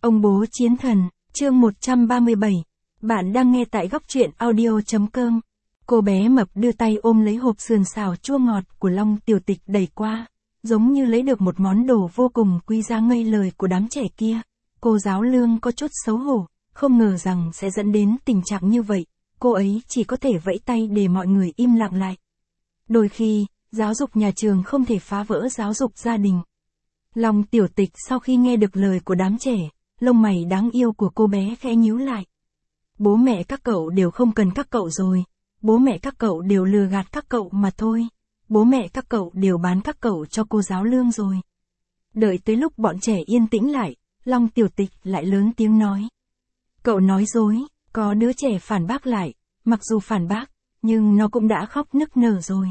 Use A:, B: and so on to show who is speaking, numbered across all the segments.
A: Ông bố chiến thần, chương 137. Bạn đang nghe tại góc truyện audio.com. Cô bé mập đưa tay ôm lấy hộp sườn xào chua ngọt của Long Tiểu Tịch đẩy qua, giống như lấy được một món đồ vô cùng quý giá ngây lời của đám trẻ kia. Cô giáo Lương có chút xấu hổ, không ngờ rằng sẽ dẫn đến tình trạng như vậy. Cô ấy chỉ có thể vẫy tay để mọi người im lặng lại. Đôi khi, giáo dục nhà trường không thể phá vỡ giáo dục gia đình. Long Tiểu Tịch sau khi nghe được lời của đám trẻ, lông mày đáng yêu của cô bé khẽ nhíu lại. Bố mẹ các cậu đều không cần các cậu rồi, bố mẹ các cậu đều lừa gạt các cậu mà thôi, bố mẹ các cậu đều bán các cậu cho cô giáo Lương rồi. Đợi tới lúc bọn trẻ yên tĩnh lại, Long Tiểu Tịch lại lớn tiếng nói. Cậu nói dối, có đứa trẻ phản bác lại, mặc dù phản bác, nhưng nó cũng đã khóc nức nở rồi.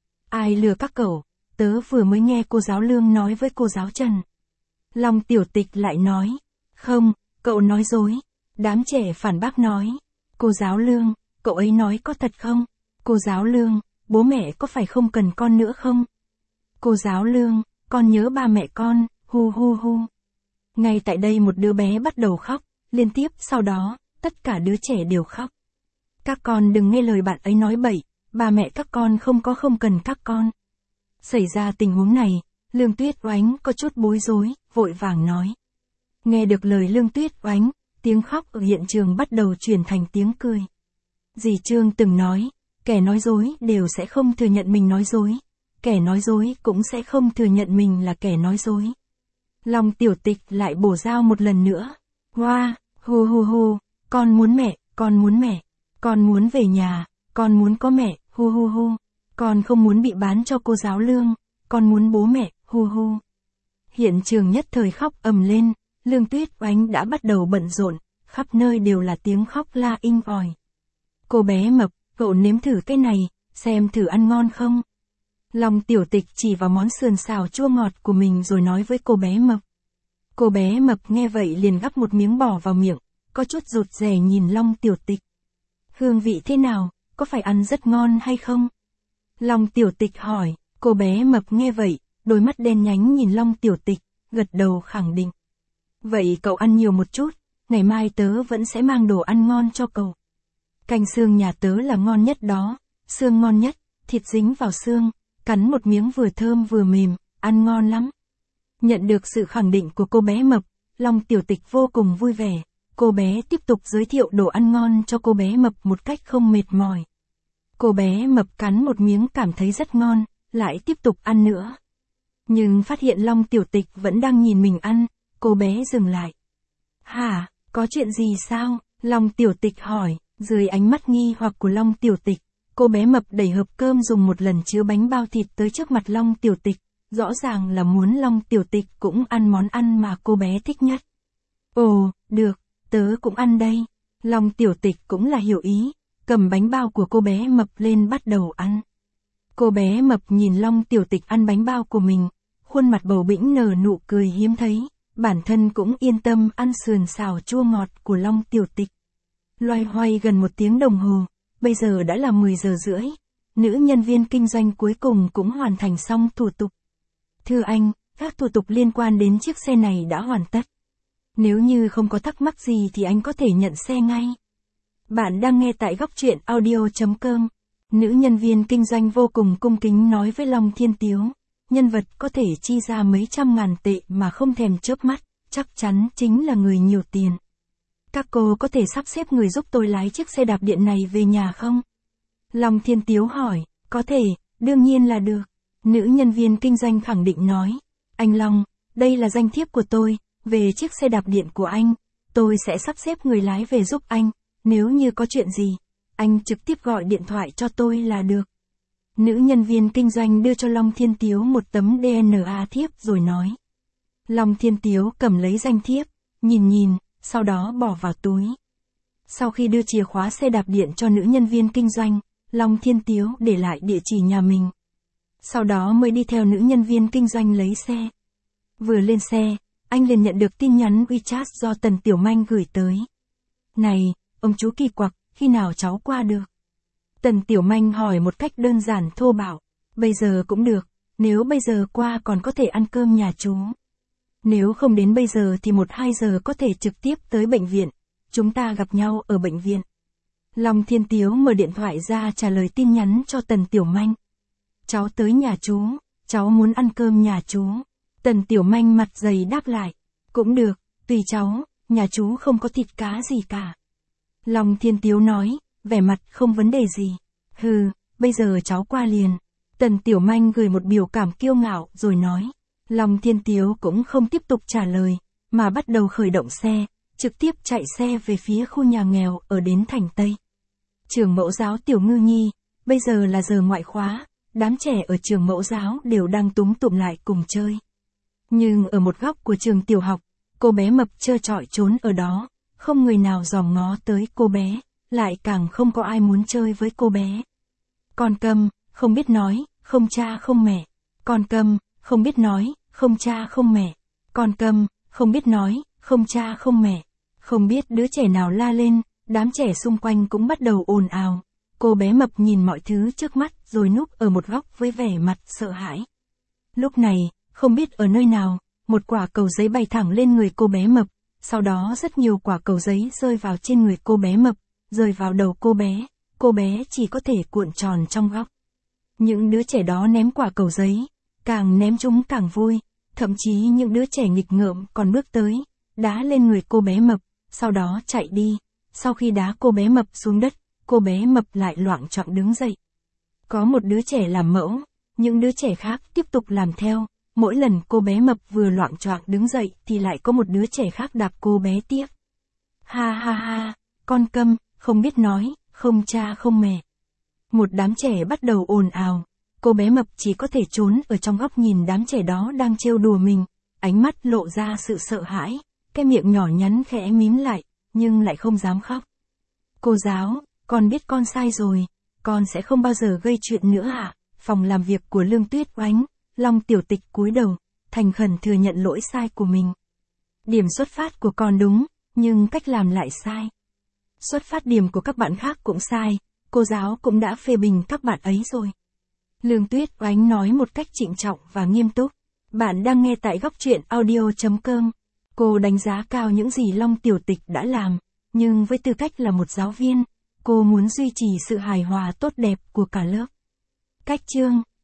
A: Ai lừa các cậu, tớ vừa mới nghe cô giáo Lương nói với cô giáo Trần. Long Tiểu Tịch lại nói, không, cậu nói dối. Đám trẻ phản bác nói, cô giáo Lương, cậu ấy nói có thật không? Cô giáo Lương, bố mẹ có phải không cần con nữa không? Cô giáo Lương, con nhớ ba mẹ con, hu hu hu. Ngay tại đây một đứa bé bắt đầu khóc, liên tiếp sau đó, tất cả đứa trẻ đều khóc. Các con đừng nghe lời bạn ấy nói bậy, ba mẹ các con không cần các con. Xảy ra tình huống này, Lương Tuyết Oánh có chút bối rối, vội vàng nói. Nghe được lời Lương Tuyết Oánh, tiếng khóc ở hiện trường bắt đầu chuyển thành tiếng cười. Dì Trương từng nói, kẻ nói dối đều sẽ không thừa nhận mình nói dối, kẻ nói dối cũng sẽ không thừa nhận mình là kẻ nói dối. Long Tiểu Tịch lại bổ dao một lần nữa. Hoa, hu hu hu, con muốn mẹ, con muốn mẹ, con muốn về nhà, con muốn có mẹ, hu hu hu, con không muốn bị bán cho cô giáo Lương, con muốn bố mẹ, hu hu. Hiện trường nhất thời khóc ầm lên. Lương Tuyết Oánh đã bắt đầu bận rộn, khắp nơi đều là tiếng khóc la inh ỏi. Cô bé mập, cậu nếm thử cái này, xem thử ăn ngon không? Long Tiểu Tịch chỉ vào món sườn xào chua ngọt của mình rồi nói với cô bé mập. Cô bé mập nghe vậy liền gắp một miếng bỏ vào miệng, có chút rụt rè nhìn Long Tiểu Tịch. Hương vị thế nào, có phải ăn rất ngon hay không? Long Tiểu Tịch hỏi, cô bé mập nghe vậy, đôi mắt đen nhánh nhìn Long Tiểu Tịch, gật đầu khẳng định. Vậy cậu ăn nhiều một chút, ngày mai tớ vẫn sẽ mang đồ ăn ngon cho cậu. Canh xương nhà tớ là ngon nhất đó, xương ngon nhất, thịt dính vào xương, cắn một miếng vừa thơm vừa mềm, ăn ngon lắm. Nhận được sự khẳng định của cô bé mập, Long Tiểu Tịch vô cùng vui vẻ, cô bé tiếp tục giới thiệu đồ ăn ngon cho cô bé mập một cách không mệt mỏi. Cô bé mập cắn một miếng cảm thấy rất ngon, lại tiếp tục ăn nữa. Nhưng phát hiện Long Tiểu Tịch vẫn đang nhìn mình ăn. Cô bé dừng lại. Hả, có chuyện gì sao? Long Tiểu Tịch hỏi, dưới ánh mắt nghi hoặc của Long Tiểu Tịch, cô bé mập đẩy hộp cơm dùng một lần chứa bánh bao thịt tới trước mặt Long Tiểu Tịch, rõ ràng là muốn Long Tiểu Tịch cũng ăn món ăn mà cô bé thích nhất. Ồ, được, tớ cũng ăn đây. Long Tiểu Tịch cũng là hiểu ý, cầm bánh bao của cô bé mập lên bắt đầu ăn. Cô bé mập nhìn Long Tiểu Tịch ăn bánh bao của mình, khuôn mặt bầu bĩnh nở nụ cười hiếm thấy. Bản thân cũng yên tâm ăn sườn xào chua ngọt của Long Tiểu Tịch. Loay hoay gần 1 tiếng đồng hồ, bây giờ đã là 10 giờ rưỡi. Nữ nhân viên kinh doanh cuối cùng cũng hoàn thành xong thủ tục. Thưa anh, các thủ tục liên quan đến chiếc xe này đã hoàn tất. Nếu như không có thắc mắc gì thì anh có thể nhận xe ngay. Bạn đang nghe tại góc truyện audio.com. Nữ nhân viên kinh doanh vô cùng cung kính nói với Long Thiên Tiếu. Nhân vật có thể chi ra mấy trăm ngàn tệ mà không thèm chớp mắt, chắc chắn chính là người nhiều tiền. Các cô có thể sắp xếp người giúp tôi lái chiếc xe đạp điện này về nhà không? Long Thiên Tiếu hỏi, có thể, đương nhiên là được. Nữ nhân viên kinh doanh khẳng định nói, anh Long, đây là danh thiếp của tôi, về chiếc xe đạp điện của anh, tôi sẽ sắp xếp người lái về giúp anh, nếu như có chuyện gì, anh trực tiếp gọi điện thoại cho tôi là được. Nữ nhân viên kinh doanh đưa cho Long Thiên Tiếu một tấm DNA thiếp rồi nói. Long Thiên Tiếu cầm lấy danh thiếp, nhìn, sau đó bỏ vào túi. Sau khi đưa chìa khóa xe đạp điện cho nữ nhân viên kinh doanh, Long Thiên Tiếu để lại địa chỉ nhà mình. Sau đó mới đi theo nữ nhân viên kinh doanh lấy xe. Vừa lên xe, anh liền nhận được tin nhắn WeChat do Tần Tiểu Manh gửi tới. Này, ông chú kỳ quặc, khi nào cháu qua được? Tần Tiểu Manh hỏi một cách đơn giản thô bạo. Bây giờ cũng được, nếu bây giờ qua còn có thể ăn cơm nhà chú. Nếu không đến bây giờ thì 1-2 giờ có thể trực tiếp tới bệnh viện. Chúng ta gặp nhau ở bệnh viện. Long Thiên Tiếu mở điện thoại ra trả lời tin nhắn cho Tần Tiểu Manh. Cháu tới nhà chú, cháu muốn ăn cơm nhà chú. Tần Tiểu Manh mặt dày đáp lại. Cũng được, tùy cháu, nhà chú không có thịt cá gì cả. Long Thiên Tiếu nói, vẻ mặt không vấn đề gì. Hừ, bây giờ cháu qua liền. Tần Tiểu Manh gửi một biểu cảm kiêu ngạo rồi nói. Long Thiên Tiếu cũng không tiếp tục trả lời, mà bắt đầu khởi động xe, trực tiếp chạy xe về phía khu nhà nghèo ở đến Thành Tây. Trường mẫu giáo Tiểu Ngư Nhi, bây giờ là giờ ngoại khóa, đám trẻ ở trường mẫu giáo đều đang túm tụm lại cùng chơi. Nhưng ở một góc của trường tiểu học, cô bé mập trơ trọi trốn ở đó, không người nào dòm ngó tới cô bé, lại càng không có ai muốn chơi với cô bé. Con câm, không biết nói, không cha không mẹ. Con câm, không biết nói, không cha không mẹ. Con câm, không biết nói, không cha không mẹ. Không biết đứa trẻ nào la lên, đám trẻ xung quanh cũng bắt đầu ồn ào. Cô bé mập nhìn mọi thứ trước mắt rồi núp ở một góc với vẻ mặt sợ hãi. Lúc này, không biết ở nơi nào, một quả cầu giấy bay thẳng lên người cô bé mập, sau đó rất nhiều quả cầu giấy rơi vào trên người cô bé mập, rơi vào đầu cô bé chỉ có thể cuộn tròn trong góc. Những đứa trẻ đó ném quả cầu giấy, càng ném chúng càng vui, thậm chí những đứa trẻ nghịch ngợm còn bước tới, đá lên người cô bé mập, sau đó chạy đi. Sau khi đá cô bé mập xuống đất, cô bé mập lại loạng choạng đứng dậy. Có một đứa trẻ làm mẫu, những đứa trẻ khác tiếp tục làm theo, mỗi lần cô bé mập vừa loạng choạng đứng dậy thì lại có một đứa trẻ khác đạp cô bé tiếp. Ha ha ha, con câm, không biết nói, không cha không mẹ. Một đám trẻ bắt đầu ồn ào, cô bé mập chỉ có thể trốn ở trong góc nhìn đám trẻ đó đang trêu đùa mình, ánh mắt lộ ra sự sợ hãi, cái miệng nhỏ nhắn khẽ mím lại, nhưng lại không dám khóc. Cô giáo, con biết con sai rồi, con sẽ không bao giờ gây chuyện nữa ạ. Phòng làm việc của Lương Tuyết Oánh, Long Tiểu Tịch cúi đầu, thành khẩn thừa nhận lỗi sai của mình. Điểm xuất phát của con đúng, nhưng cách làm lại sai. Xuất phát điểm của các bạn khác cũng sai, cô giáo cũng đã phê bình các bạn ấy rồi. Lương Tuyết Oánh nói một cách trịnh trọng và nghiêm túc. Bạn đang nghe tại góc truyện audio.com. Cô đánh giá cao những gì Long Tiểu Tịch đã làm, nhưng với tư cách là một giáo viên, cô muốn duy trì sự hài hòa tốt đẹp của cả lớp. Cách chương